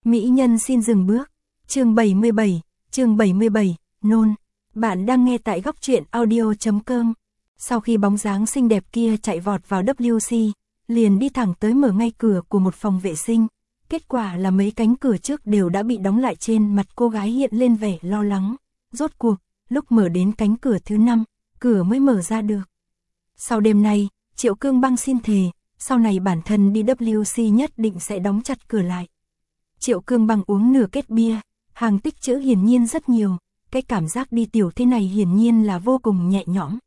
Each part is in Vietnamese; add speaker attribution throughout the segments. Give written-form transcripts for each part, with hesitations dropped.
Speaker 1: Mỹ nhân xin dừng bước. Chương 77, nôn. Bạn đang nghe tại góc truyện audio.com. Sau khi bóng dáng xinh đẹp kia chạy vọt vào WC, liền đi thẳng tới mở ngay cửa của một phòng vệ sinh. Kết quả là mấy cánh cửa trước đều đã bị đóng lại, trên mặt cô gái hiện lên vẻ lo lắng. Rốt cuộc, lúc mở đến cánh cửa thứ 5, cửa mới mở ra được. Sau đêm nay, Triệu Cương Băng xin thề, sau này bản thân đi WC nhất định sẽ đóng chặt cửa lại. Triệu Cương Băng uống nửa két bia, hàng tích trữ hiển nhiên rất nhiều, cái cảm giác đi tiểu thế này hiển nhiên là vô cùng nhẹ nhõm.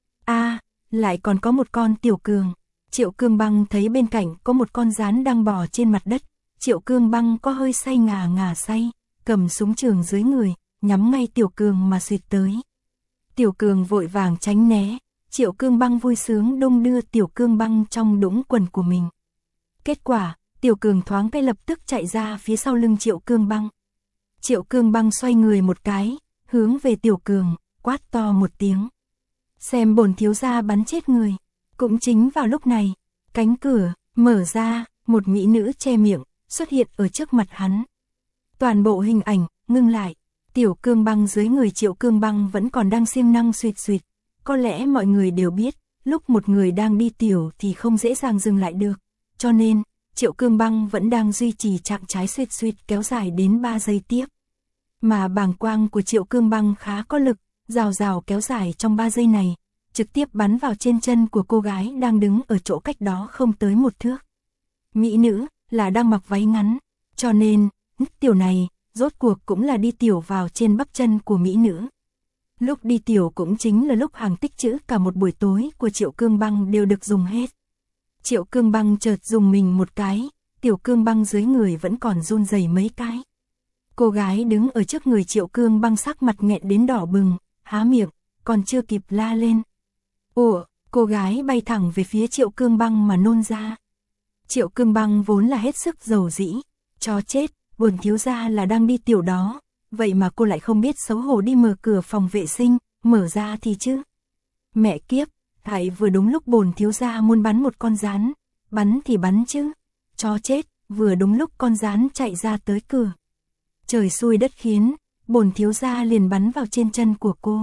Speaker 1: Lại còn có một con tiểu cường. Triệu Cương Băng thấy bên cạnh có một con gián đang bò trên mặt đất. Triệu Cương Băng có hơi say ngà say, cầm súng trường dưới người, nhắm ngay tiểu cường mà xịt tới. Tiểu cường vội vàng tránh né, Triệu Cương Băng vui sướng đung đưa tiểu Cương Băng trong đũng quần của mình. Kết quả, tiểu cường thoáng cái lập tức chạy ra phía sau lưng Triệu Cương Băng. Triệu Cương Băng xoay người một cái, hướng về tiểu cường, quát to một tiếng. Xem bổn thiếu gia bắn chết người. Cũng chính vào lúc này, cánh cửa mở ra, một mỹ nữ che miệng xuất hiện ở trước mặt hắn. Toàn bộ hình ảnh ngưng lại, tiểu Cương Băng dưới người Triệu Cương Băng vẫn còn đang siêng năng suýt. Có lẽ mọi người đều biết, lúc một người đang đi tiểu thì không dễ dàng dừng lại được, cho nên Triệu Cương Băng vẫn đang duy trì trạng thái suýt kéo dài đến 3 giây tiếp. Mà bàng quang của Triệu Cương Băng khá có lực, rào kéo dài trong 3 giây này, trực tiếp bắn vào trên chân của cô gái đang đứng ở chỗ cách đó không tới 1 thước. Mỹ nữ là đang mặc váy ngắn, cho nên tiểu này rốt cuộc cũng là đi tiểu vào trên bắp chân của mỹ nữ. Lúc đi tiểu cũng chính là lúc hàng tích trữ cả một buổi tối của Triệu Cương Băng đều được dùng hết. Triệu Cương Băng chợt dùng mình một cái, tiểu Cương Băng dưới người vẫn còn run rẩy mấy cái. Cô gái đứng ở trước người Triệu Cương Băng sắc mặt nghẹn đến đỏ bừng, há miệng, còn chưa kịp la lên. Cô gái bay thẳng về phía Triệu Cương Băng mà nôn ra. Triệu Cương Băng vốn là hết sức dầu dĩ, cho chết, bổn thiếu gia là đang đi tiểu đó, vậy mà cô lại không biết xấu hổ đi mở cửa phòng vệ sinh, mở ra thì chứ. Mẹ kiếp, tại vừa đúng lúc bổn thiếu gia muốn bắn một con gián, bắn thì bắn chứ, cho chết, vừa đúng lúc con gián chạy ra tới cửa. Trời xui đất khiến, bổn thiếu gia liền bắn vào trên chân của cô.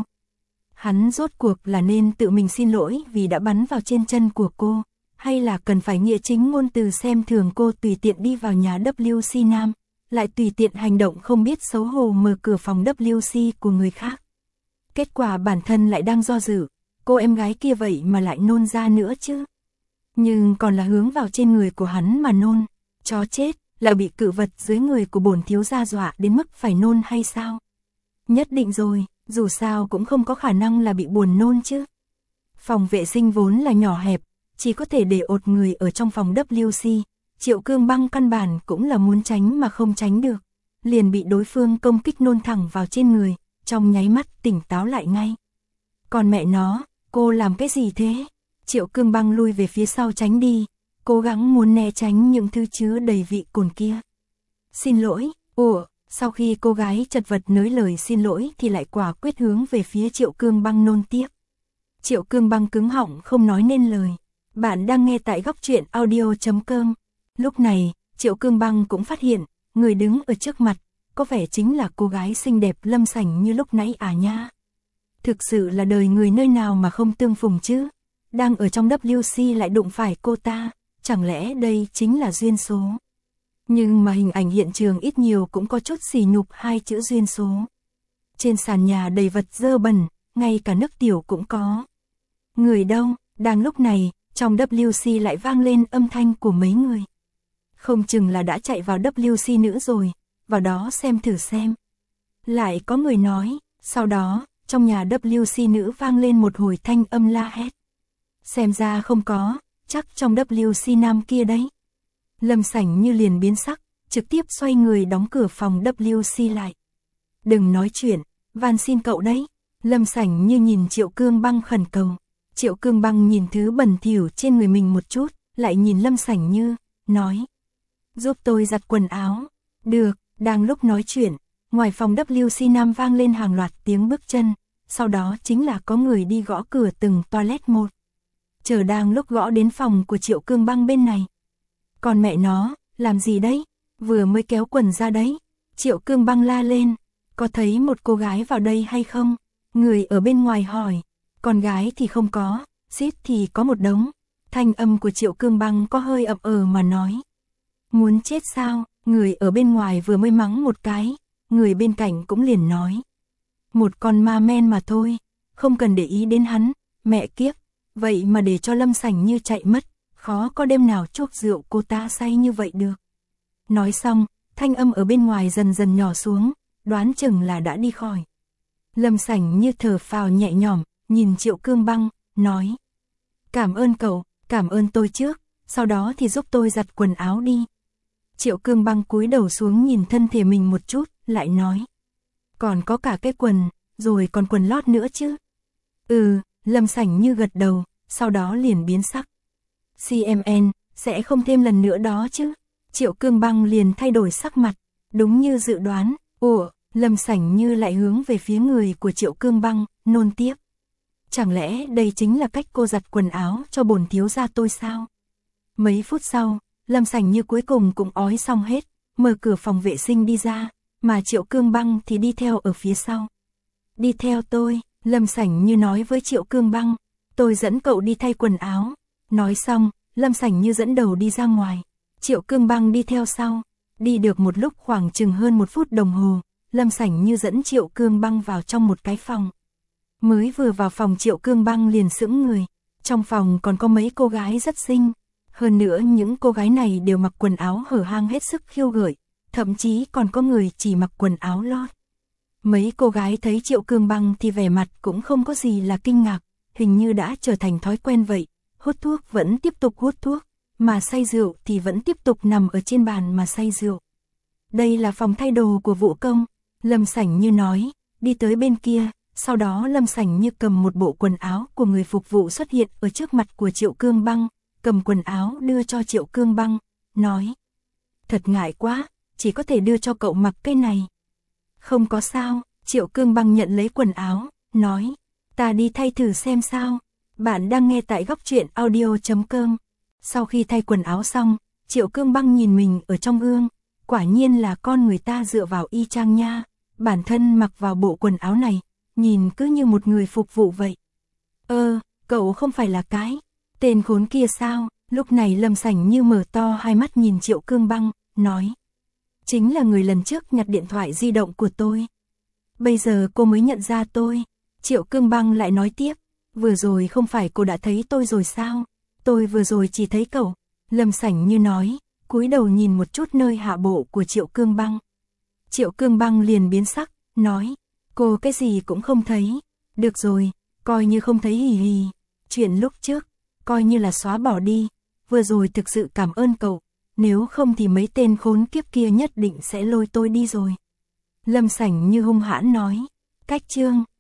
Speaker 1: Hắn rốt cuộc là nên tự mình xin lỗi vì đã bắn vào trên chân của cô, hay là cần phải nghĩa chính ngôn từ xem thường cô tùy tiện đi vào nhà WC nam, lại tùy tiện hành động không biết xấu hổ mở cửa phòng WC của người khác. Kết quả bản thân lại đang do dự, cô em gái kia vậy mà lại nôn ra nữa chứ. Nhưng còn là hướng vào trên người của hắn mà nôn, cho chết, là bị cự vật dưới người của bổn thiếu gia dọa đến mức phải nôn hay sao? Nhất định rồi, dù sao cũng không có khả năng là bị buồn nôn chứ. Phòng vệ sinh vốn là nhỏ hẹp, chỉ có thể để ột người ở trong phòng WC. Triệu Cương Băng căn bản cũng là muốn tránh mà không tránh được, liền bị đối phương công kích nôn thẳng vào trên người, trong nháy mắt tỉnh táo lại ngay. Còn mẹ nó, cô làm cái gì thế? Triệu Cương Băng lui về phía sau tránh đi, cố gắng muốn né tránh những thứ chứa đầy vị cồn kia. Xin lỗi. Sau khi cô gái chật vật nói lời xin lỗi thì lại quả quyết hướng về phía Triệu Cương Băng nôn tiếp. Triệu Cương Băng cứng họng không nói nên lời. Bạn đang nghe tại góc truyện audio.com. Lúc này, Triệu Cương Băng cũng phát hiện, người đứng ở trước mặt, có vẻ chính là cô gái xinh đẹp Lâm Sảnh như lúc nãy nha. Thực sự là đời người nơi nào mà không tương phùng chứ. Đang ở trong WC lại đụng phải cô ta, chẳng lẽ đây chính là duyên số. Nhưng mà hình ảnh hiện trường ít nhiều cũng có chút sỉ nhục 2 chữ duyên số. Trên sàn nhà đầy vật dơ bẩn, ngay cả nước tiểu cũng có. Người đâu? Đang lúc này, trong WC lại vang lên âm thanh của mấy người. Không chừng là đã chạy vào WC nữ rồi, vào đó xem thử xem. Lại có người nói, sau đó, trong nhà WC nữ vang lên một hồi thanh âm la hét. Xem ra không có, chắc trong WC nam kia đấy. Lâm Sảnh như liền biến sắc, trực tiếp xoay người đóng cửa phòng WC lại. Đừng nói chuyện, van xin cậu đấy. Lâm Sảnh như nhìn Triệu Cương Băng khẩn cầu. Triệu Cương Băng nhìn thứ bẩn thỉu trên người mình một chút, lại nhìn Lâm Sảnh như, nói. Giúp tôi giặt quần áo. Được, đang lúc nói chuyện, ngoài phòng WC nam vang lên hàng loạt tiếng bước chân, sau đó chính là có người đi gõ cửa từng toilet một. Chờ đang lúc gõ đến phòng của Triệu Cương Băng bên này. Còn mẹ nó, làm gì đấy? Vừa mới kéo quần ra đấy. Triệu Cương Băng la lên. Có thấy một cô gái vào đây hay không? Người ở bên ngoài hỏi. Con gái thì không có, xít thì có một đống. Thanh âm của Triệu Cương Băng có hơi ậm mà nói. Muốn chết sao? Người ở bên ngoài vừa mới mắng một cái. Người bên cạnh cũng liền nói. Một con ma men mà thôi. Không cần để ý đến hắn. Mẹ kiếp. Vậy mà để cho Lâm Sảnh Như chạy mất. Khó có đêm nào chuốc rượu cô ta say như vậy được. Nói xong, thanh âm ở bên ngoài dần dần nhỏ xuống. Đoán chừng là đã đi khỏi. Lâm Sảnh Như thở phào nhẹ nhõm, nhìn Triệu Cương Băng, nói. Cảm ơn cậu, cảm ơn tôi trước, sau đó thì giúp tôi giặt quần áo đi. Triệu Cương Băng cúi đầu xuống nhìn thân thể mình một chút, lại nói. Còn có cả cái quần, rồi còn quần lót nữa chứ. Lâm Sảnh Như gật đầu, sau đó liền biến sắc. CMN, sẽ không thêm lần nữa đó chứ. Triệu Cương Băng liền thay đổi sắc mặt, đúng như dự đoán. Lâm Sảnh Như lại hướng về phía người của Triệu Cương Băng, nôn tiếp. Chẳng lẽ đây chính là cách cô giặt quần áo cho bổn thiếu gia tôi sao? Mấy phút sau, Lâm Sảnh Như cuối cùng cũng ói xong hết, mở cửa phòng vệ sinh đi ra, mà Triệu Cương Băng thì đi theo ở phía sau. Đi theo tôi, Lâm Sảnh Như nói với Triệu Cương Băng, tôi dẫn cậu đi thay quần áo. Nói xong, Lâm Sảnh Như dẫn đầu đi ra ngoài, Triệu Cương Băng đi theo sau. Đi được một lúc khoảng chừng hơn 1 phút đồng hồ, Lâm Sảnh Như dẫn Triệu Cương Băng vào trong một cái phòng. Mới vừa vào phòng Triệu Cương Băng liền sững người. Trong phòng còn có mấy cô gái rất xinh. Hơn nữa những cô gái này đều mặc quần áo hở hang hết sức khiêu gợi. Thậm chí còn có người chỉ mặc quần áo lót. Mấy cô gái thấy Triệu Cương Băng thì vẻ mặt cũng không có gì là kinh ngạc. Hình như đã trở thành thói quen vậy. Hút thuốc vẫn tiếp tục hút thuốc. Mà say rượu thì vẫn tiếp tục nằm ở trên bàn mà say rượu. Đây là phòng thay đồ của Vũ Công. Lâm Sảnh Như nói, đi tới bên kia. Sau đó Lâm Sảnh Như cầm một bộ quần áo của người phục vụ xuất hiện ở trước mặt của Triệu Cương Băng, cầm quần áo đưa cho Triệu Cương Băng, nói. Thật ngại quá, chỉ có thể đưa cho cậu mặc cái này. Không có sao, Triệu Cương Băng nhận lấy quần áo, nói. Ta đi thay thử xem sao. Bạn đang nghe tại góc truyện audio.com. Sau khi thay quần áo xong, Triệu Cương Băng nhìn mình ở trong gương. Quả nhiên là con người ta dựa vào y chang nha. Bản thân mặc vào bộ quần áo này. Nhìn cứ như một người phục vụ vậy. Cậu không phải là cái tên khốn kia sao? Lúc này Lâm Sảnh Như mở to hai mắt nhìn Triệu Cương Băng, nói. Chính là người lần trước nhặt điện thoại di động của tôi. Bây giờ cô mới nhận ra tôi. Triệu Cương Băng lại nói tiếp. Vừa rồi không phải cô đã thấy tôi rồi sao? Tôi vừa rồi chỉ thấy cậu. Lâm Sảnh Như nói, cúi đầu nhìn một chút nơi hạ bộ của Triệu Cương Băng. Triệu Cương Băng liền biến sắc, nói. Cô cái gì cũng không thấy. Được rồi, coi như không thấy hì hì. Chuyện lúc trước, coi như là xóa bỏ đi. Vừa rồi thực sự cảm ơn cậu. Nếu không thì mấy tên khốn kiếp kia nhất định sẽ lôi tôi đi rồi. Lâm Sảnh Như hung hãn nói. Cách chương